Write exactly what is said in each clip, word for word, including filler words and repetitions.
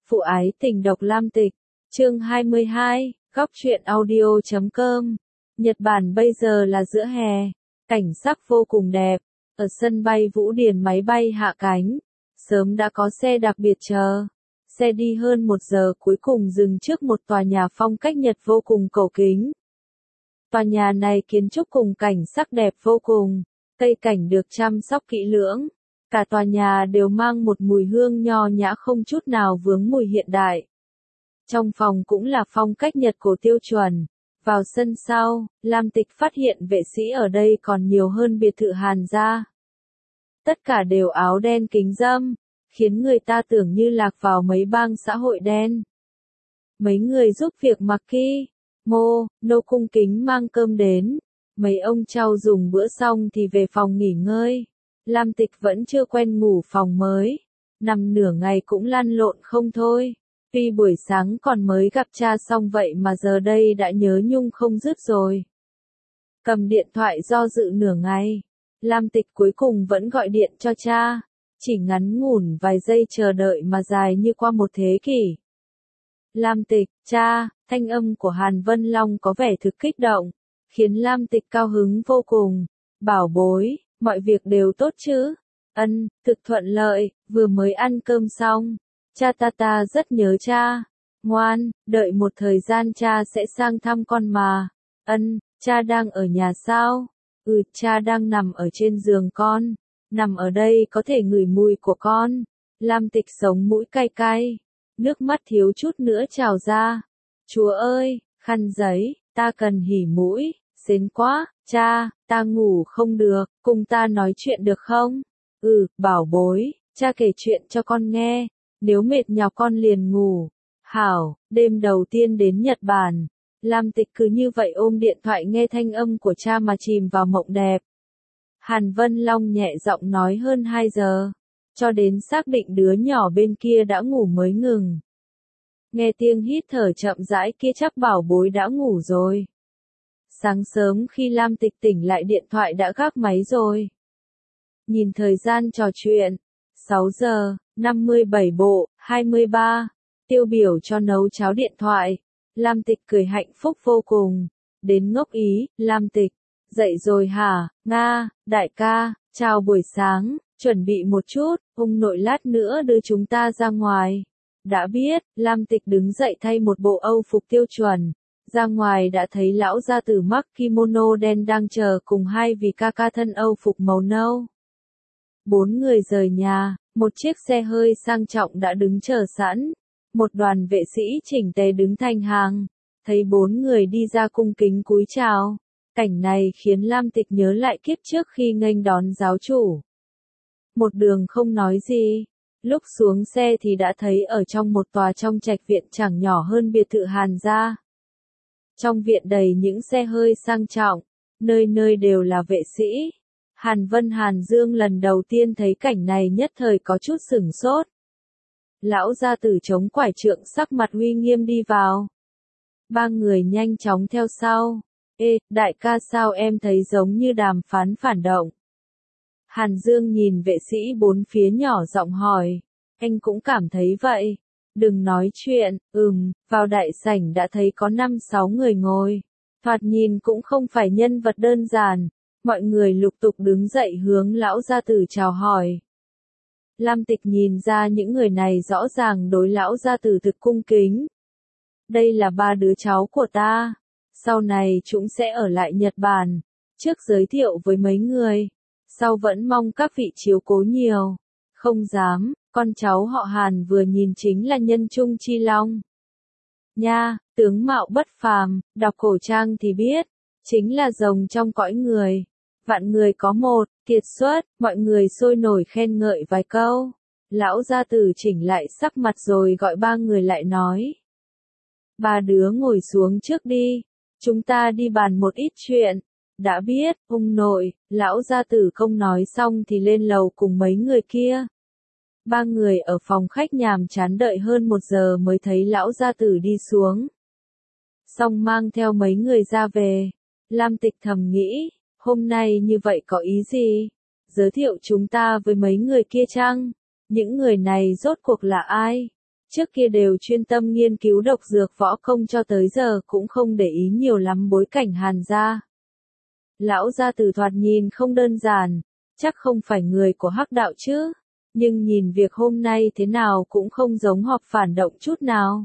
Phụ ái tình độc Lam Tịch, chương hai mươi hai, góc truyện audio chấm com. Nhật Bản bây giờ là giữa hè, cảnh sắc vô cùng đẹp. Ở sân bay Vũ Điền máy bay hạ cánh, sớm đã có xe đặc biệt chờ. Xe đi hơn một giờ cuối cùng dừng trước một tòa nhà phong cách Nhật vô cùng cổ kính. Tòa nhà này kiến trúc cùng cảnh sắc đẹp vô cùng, cây cảnh được chăm sóc kỹ lưỡng. Cả tòa nhà đều mang một mùi hương nho nhã không chút nào vướng mùi hiện đại. Trong phòng cũng là phong cách Nhật cổ tiêu chuẩn. Vào sân sau, Lam Tịch phát hiện vệ sĩ ở đây còn nhiều hơn biệt thự Hàn gia. Tất cả đều áo đen kính râm, khiến người ta tưởng như lạc vào mấy bang xã hội đen. Mấy người giúp việc Maki, Mô, Nô cung kính mang cơm đến. Mấy ông trao dùng bữa xong thì về phòng nghỉ ngơi. Lam Tịch vẫn chưa quen ngủ phòng mới, nằm nửa ngày cũng lăn lộn không thôi. Tuy buổi sáng còn mới gặp cha xong vậy mà giờ đây đã nhớ nhung không dứt rồi. Cầm điện thoại do dự nửa ngày, Lam Tịch cuối cùng vẫn gọi điện cho cha, chỉ ngắn ngủn vài giây chờ đợi mà dài như qua một thế kỷ. Lam Tịch, cha, thanh âm của Hàn Vân Long có vẻ thực kích động, khiến Lam Tịch cao hứng vô cùng. Bảo bối, mọi việc đều tốt chứ? Ân, thực thuận lợi, vừa mới ăn cơm xong. Cha ta ta rất nhớ cha. Ngoan, đợi một thời gian cha sẽ sang thăm con mà. Ân, cha đang ở nhà sao? Ừ, cha đang nằm ở trên giường con. Nằm ở đây có thể ngửi mùi của con. Lam Tịch sống mũi cay cay. Nước mắt thiếu chút nữa trào ra. Chúa ơi, khăn giấy, ta cần hỉ mũi. Xến quá, cha, ta ngủ không được, cùng ta nói chuyện được không? Ừ, bảo bối, cha kể chuyện cho con nghe, nếu mệt nhọc con liền ngủ. Hảo, đêm đầu tiên đến Nhật Bản, Lam Tịch cứ như vậy ôm điện thoại nghe thanh âm của cha mà chìm vào mộng đẹp. Hàn Vân Long nhẹ giọng nói hơn hai giờ, cho đến xác định đứa nhỏ bên kia đã ngủ mới ngừng. Nghe tiếng hít thở chậm rãi kia chắc bảo bối đã ngủ rồi. Sáng sớm khi Lam Tịch tỉnh lại điện thoại đã gác máy rồi. Nhìn thời gian trò chuyện, sáu giờ, năm mươi bảy bộ, hai mươi ba, tiêu biểu cho nấu cháo điện thoại. Lam Tịch cười hạnh phúc vô cùng, đến ngốc ý. Lam Tịch, dậy rồi hả? Nga, đại ca, chào buổi sáng, chuẩn bị một chút, ông nội lát nữa đưa chúng ta ra ngoài. Đã biết. Lam Tịch đứng dậy thay một bộ Âu phục tiêu chuẩn. Ra ngoài đã thấy lão gia tử mặc kimono đen đang chờ cùng hai vị ca ca thân Âu phục màu nâu. Bốn người rời nhà, một chiếc xe hơi sang trọng đã đứng chờ sẵn. Một đoàn vệ sĩ chỉnh tề đứng thành hàng. Thấy bốn người đi ra cung kính cúi chào. Cảnh này khiến Lam Tịch nhớ lại kiếp trước khi nghênh đón giáo chủ. Một đường không nói gì. Lúc xuống xe thì đã thấy ở trong một tòa trong trạch viện chẳng nhỏ hơn biệt thự Hàn gia. Trong viện đầy những xe hơi sang trọng, nơi nơi đều là vệ sĩ. Hàn Vân Hàn Dương lần đầu tiên thấy cảnh này nhất thời có chút sửng sốt. Lão gia tử chống quải trượng sắc mặt uy nghiêm đi vào. Ba người nhanh chóng theo sau. Ê, đại ca sao em thấy giống như đàm phán phản động? Hàn Dương nhìn vệ sĩ bốn phía nhỏ giọng hỏi. Anh cũng cảm thấy vậy. Đừng nói chuyện, ừm, vào đại sảnh đã thấy có năm sáu người ngồi. Thoạt nhìn cũng không phải nhân vật đơn giản. Mọi người lục tục đứng dậy hướng lão gia tử chào hỏi. Lam Tịch nhìn ra những người này rõ ràng đối lão gia tử thực cung kính. Đây là ba đứa cháu của ta. Sau này chúng sẽ ở lại Nhật Bản. Trước giới thiệu với mấy người. Sau vẫn mong các vị chiếu cố nhiều. Không dám. Con cháu họ Hàn vừa nhìn chính là Nhân Trung Chi Long. Nha, tướng mạo bất phàm, đọc cổ trang thì biết, chính là rồng trong cõi người. Vạn người có một, kiệt xuất, mọi người sôi nổi khen ngợi vài câu. Lão gia tử chỉnh lại sắc mặt rồi gọi ba người lại nói. Ba đứa ngồi xuống trước đi, chúng ta đi bàn một ít chuyện. Đã biết, ông nội. Lão gia tử không nói xong thì lên lầu cùng mấy người kia. Ba người ở phòng khách nhàm chán đợi hơn một giờ mới thấy lão gia tử đi xuống. Xong mang theo mấy người ra về. Lam Tịch thầm nghĩ, hôm nay như vậy có ý gì? Giới thiệu chúng ta với mấy người kia chăng? Những người này rốt cuộc là ai? Trước kia đều chuyên tâm nghiên cứu độc dược võ công cho tới giờ cũng không để ý nhiều lắm bối cảnh Hàn gia. Lão gia tử thoạt nhìn không đơn giản, chắc không phải người của Hắc đạo chứ, nhưng nhìn việc hôm nay thế nào cũng không giống họp phản động chút nào.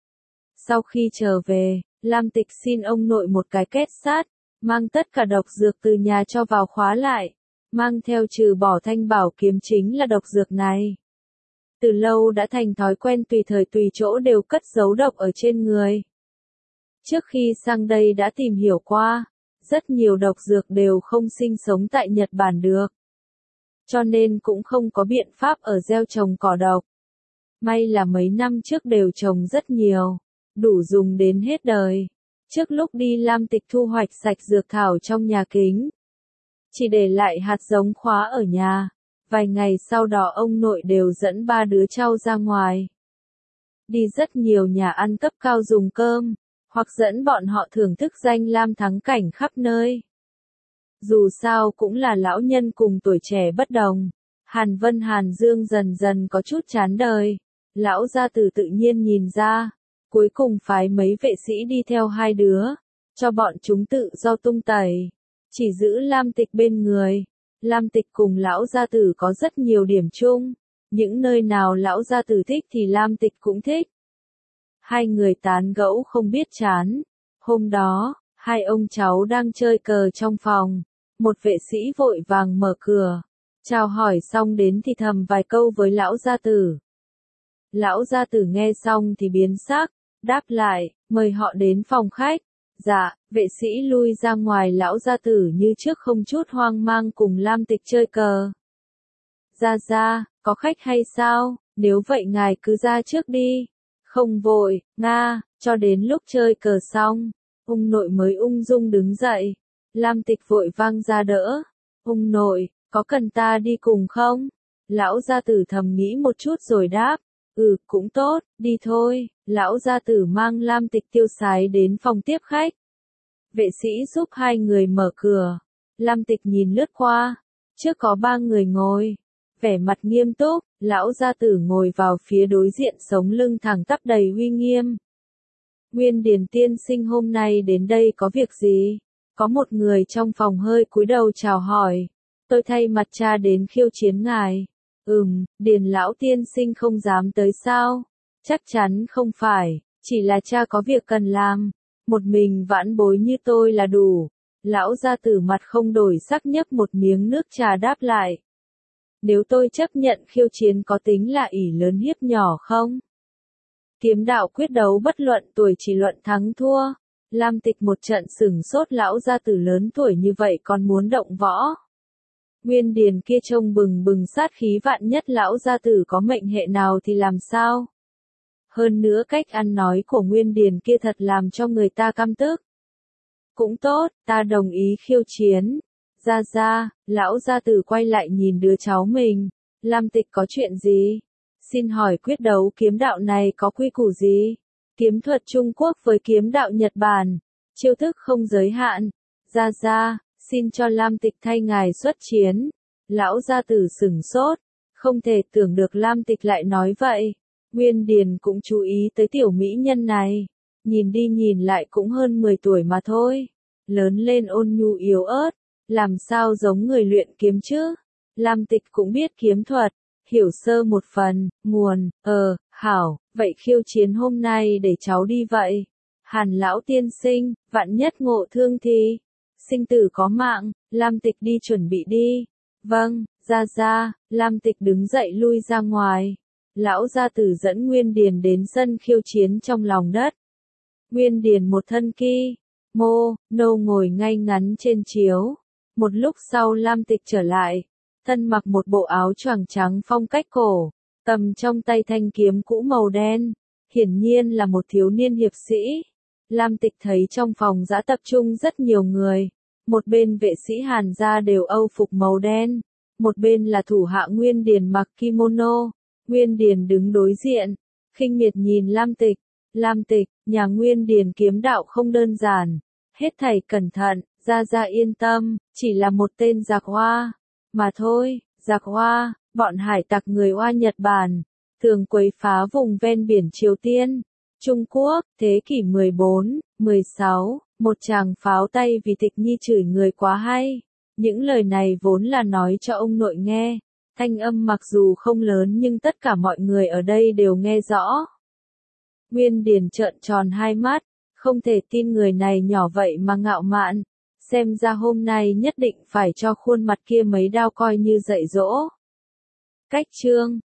Sau khi trở về, Lam Tịch xin ông nội một cái két sắt, mang tất cả độc dược từ nhà cho vào khóa lại, mang theo trừ bỏ thanh bảo kiếm chính là độc dược này. Từ lâu đã thành thói quen tùy thời tùy chỗ đều cất giấu độc ở trên người. Trước khi sang đây đã tìm hiểu qua, rất nhiều độc dược đều không sinh sống tại Nhật Bản được. Cho nên cũng không có biện pháp ở gieo trồng cỏ độc. May là mấy năm trước đều trồng rất nhiều, đủ dùng đến hết đời. Trước lúc đi Lam Tịch thu hoạch sạch dược thảo trong nhà kính. Chỉ để lại hạt giống khóa ở nhà. Vài ngày sau đó ông nội đều dẫn ba đứa cháu ra ngoài. Đi rất nhiều nhà ăn cấp cao dùng cơm, hoặc dẫn bọn họ thưởng thức danh lam thắng cảnh khắp nơi. Dù sao cũng là lão nhân cùng tuổi trẻ bất đồng. Hàn Vân Hàn Dương dần dần có chút chán đời. Lão gia tử tự nhiên nhìn ra. Cuối cùng phái mấy vệ sĩ đi theo hai đứa. Cho bọn chúng tự do tung tẩy. Chỉ giữ Lam Tịch bên người. Lam Tịch cùng lão gia tử có rất nhiều điểm chung. Những nơi nào lão gia tử thích thì Lam Tịch cũng thích. Hai người tán gẫu không biết chán. Hôm đó, hai ông cháu đang chơi cờ trong phòng. Một vệ sĩ vội vàng mở cửa. Chào hỏi xong đến thì thầm vài câu với lão gia tử. Lão gia tử nghe xong thì biến sắc, đáp lại, mời họ đến phòng khách. Dạ, vệ sĩ lui ra ngoài lão gia tử như trước không chút hoang mang cùng Lam Tịch chơi cờ. Ra ra, có khách hay sao, nếu vậy ngài cứ ra trước đi. Không vội, nga, cho đến lúc chơi cờ xong, ông nội mới ung dung đứng dậy. Lam Tịch vội vang ra đỡ. Ông nội, có cần ta đi cùng không? Lão gia tử thầm nghĩ một chút rồi đáp. Ừ, cũng tốt, đi thôi. Lão gia tử mang Lam Tịch tiêu sái đến phòng tiếp khách. Vệ sĩ giúp hai người mở cửa. Lam Tịch nhìn lướt qua. Trước có ba người ngồi. Vẻ mặt nghiêm túc, lão gia tử ngồi vào phía đối diện sống lưng thẳng tắp đầy uy nghiêm. Nguyên Điền tiên sinh hôm nay đến đây có việc gì? Có một người trong phòng hơi cúi đầu chào hỏi. Tôi thay mặt cha đến khiêu chiến ngài. Ừm, Điền lão tiên sinh không dám tới sao? Chắc chắn không phải, chỉ là cha có việc cần làm. Một mình vãn bối như tôi là đủ. Lão gia tử mặt không đổi sắc nhấp một miếng nước trà đáp lại. Nếu tôi chấp nhận khiêu chiến có tính là ỷ lớn hiếp nhỏ không? Kiếm đạo quyết đấu bất luận tuổi chỉ luận thắng thua. Lam Tịch một trận sửng sốt lão gia tử lớn tuổi như vậy còn muốn động võ. Nguyên Điền kia trông bừng bừng sát khí vạn nhất lão gia tử có mệnh hệ nào thì làm sao? Hơn nữa cách ăn nói của Nguyên Điền kia thật làm cho người ta căm tức. Cũng tốt, ta đồng ý khiêu chiến. Ra ra, lão gia tử quay lại nhìn đứa cháu mình. Lam Tịch có chuyện gì? Xin hỏi quyết đấu kiếm đạo này có quy củ gì? Kiếm thuật Trung Quốc với kiếm đạo Nhật Bản. Chiêu thức không giới hạn. Ra ra, xin cho Lam Tịch thay ngài xuất chiến. Lão gia tử sửng sốt. Không thể tưởng được Lam Tịch lại nói vậy. Nguyên Điền cũng chú ý tới tiểu mỹ nhân này. Nhìn đi nhìn lại cũng hơn mười tuổi mà thôi. Lớn lên ôn nhu yếu ớt. Làm sao giống người luyện kiếm chứ? Lam Tịch cũng biết kiếm thuật. Hiểu sơ một phần, nguồn, ờ, hảo, vậy khiêu chiến hôm nay để cháu đi vậy. Hàn lão tiên sinh, vạn nhất ngộ thương thì. Sinh tử có mạng, Lam Tịch đi chuẩn bị đi. Vâng, ra ra, Lam Tịch đứng dậy lui ra ngoài. Lão gia tử dẫn Nguyên Điền đến sân khiêu chiến trong lòng đất. Nguyên Điền một thân ki, mô, nâu ngồi ngay ngắn trên chiếu. Một lúc sau Lam Tịch trở lại, thân mặc một bộ áo choàng trắng phong cách cổ, cầm trong tay thanh kiếm cũ màu đen, hiển nhiên là một thiếu niên hiệp sĩ. Lam Tịch thấy trong phòng đã tập trung rất nhiều người, một bên vệ sĩ Hàn gia đều âu phục màu đen, một bên là thủ hạ Nguyên Điền mặc kimono. Nguyên Điền đứng đối diện, khinh miệt nhìn Lam Tịch. Lam Tịch, nhà Nguyên Điền kiếm đạo không đơn giản, hết thảy cẩn thận, ra ra yên tâm, chỉ là một tên giặc hoa mà thôi. Giặc hoa, bọn hải tặc người Oa Nhật Bản, thường quấy phá vùng ven biển Triều Tiên, Trung Quốc, thế kỷ mười bốn, mười sáu, một chàng pháo tay vì tịch nhi chửi người quá hay. Những lời này vốn là nói cho ông nội nghe, thanh âm mặc dù không lớn nhưng tất cả mọi người ở đây đều nghe rõ. Nguyên Điền trợn tròn hai mắt, không thể tin người này nhỏ vậy mà ngạo mạn, xem ra hôm nay nhất định phải cho khuôn mặt kia mấy đao coi như dạy dỗ. Cách chương